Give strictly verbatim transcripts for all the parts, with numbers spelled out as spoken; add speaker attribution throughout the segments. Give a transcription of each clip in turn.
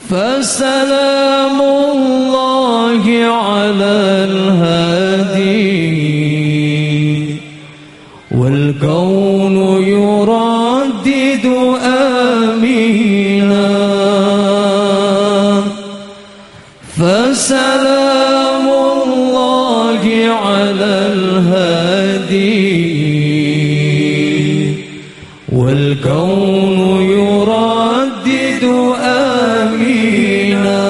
Speaker 1: فسلام الله على الهادي والكون يردد آمينا. فسلام الله على الهادي والكون يردد آمينا.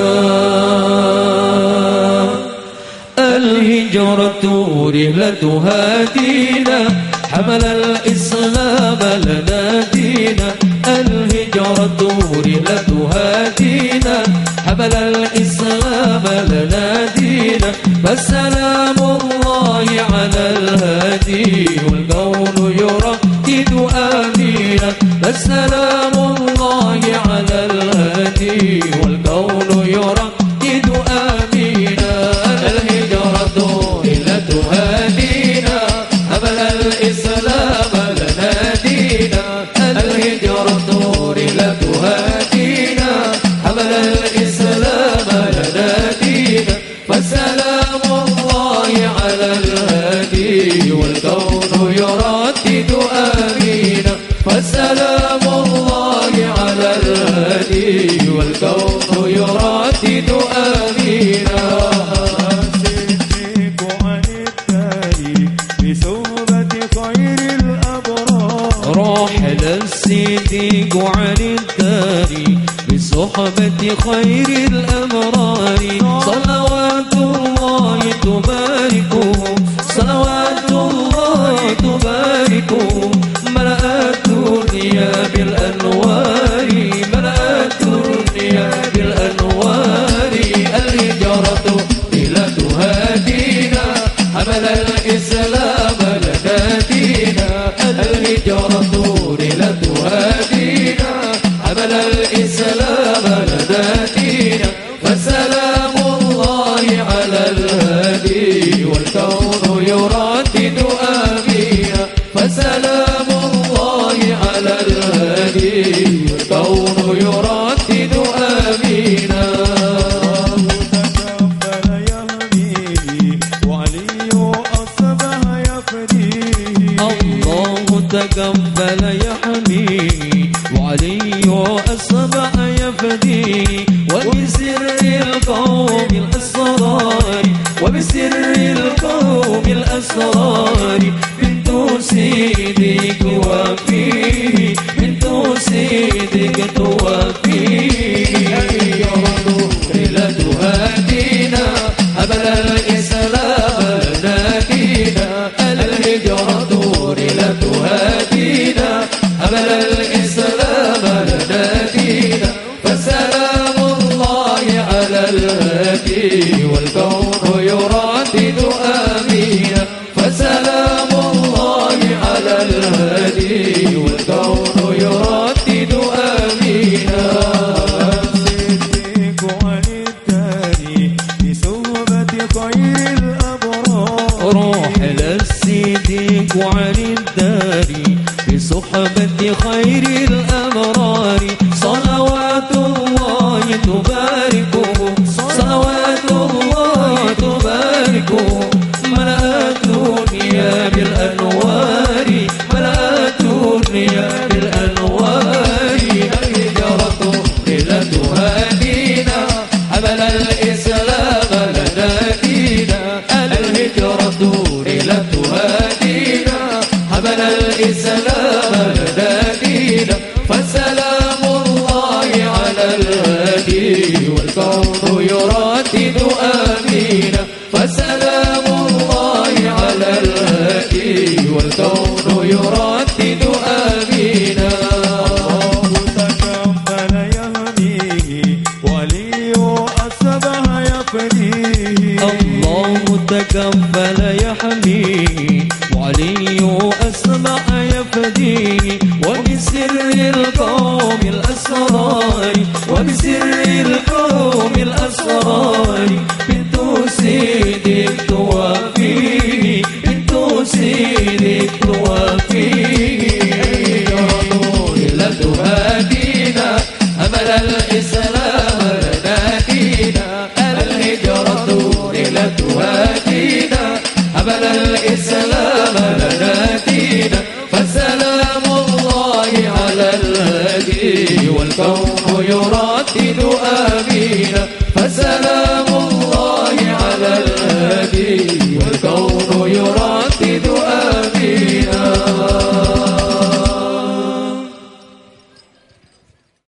Speaker 1: الهجرة رحلة هادينا حمل الإسلام لنا دينا. الهجرة رحلة هادينا حمل الإسلام لنا دينا. فسلام الله على الهادي والكون يردد آمينا. فسلام الله على الهادي والكون يردد آمينا. الهجرة رحلة هادينا حمل الإسلام لنا دينا. الهجرة رحلة هادينا حمل الإسلام لنا دينا. فسلام الله على الهادي والكون يردد آمينا. فسلام الله على الهادي والكون يردد آمينا.
Speaker 2: الصديق عن التاريخ بصحبة خير الأبرار.
Speaker 1: راحل الصديق عن التاريخ بصحبة خير الأبرار. صلوات الله تباركه صلوات الله تباركه. ملأت الدنيا بالأنوار ملأت الدنيا بالأنوار. الهجرة رحلة هادينا حمل الإسلام لنا دينا. الهجرة رحلة هادينا حمل الإسلام لنا دينا. فسلام الله على الهادي والكون يردد آمينا. فسلام الله على الهادي والكون يردد آمينا.
Speaker 2: تكفل يهديه وعلي أصبح يفديه.
Speaker 1: الله تكفل يحميه وعلي أصبح يفديه. وبسر القوم الأسرار وبسر القوم الأسرار. بنت سيدك وفيه بنت سيدك توفيه. رحلة هادينا حمل الإسلام لنا دينا. الهجرة رحلة هادينا حمل الإسلام لنا دينا. فسلام الله على الهادي والكون يردد آمينا. فسلام الله على الهادي والكون يردد آمينا.
Speaker 2: الصديق عن التاريخ بصحبة خير الأبرار.
Speaker 1: راحل الصديق عن الدار بصحبة خير الأبرار. صلوات الله تباركه صلوات الله تباركه. ملأت الدنيا بالأنوار ملأت الدنيا بالأنوار. الهجرة رحلة هادينا حمل الإسلام لنا دينا. الهجرة رحلة هادينا حمل الإسلام لنا دينا. فسلام الله على الهادي والكون يردد آمينا. فسلام الله على الهادي والكون يردد آمينا.
Speaker 2: الله تكفل يهديه وعلي أصبح يفديه.
Speaker 1: الله تكفل يحميه وعلي أصبح يفديه. وبسر القوم الأسرار وبسر القوم الأسرار. بنت سيدك توفيه بنت سيدك توفيه. رحلة هادينا حمل الإسلام والكون يردد آمين فسلام الله على الهادي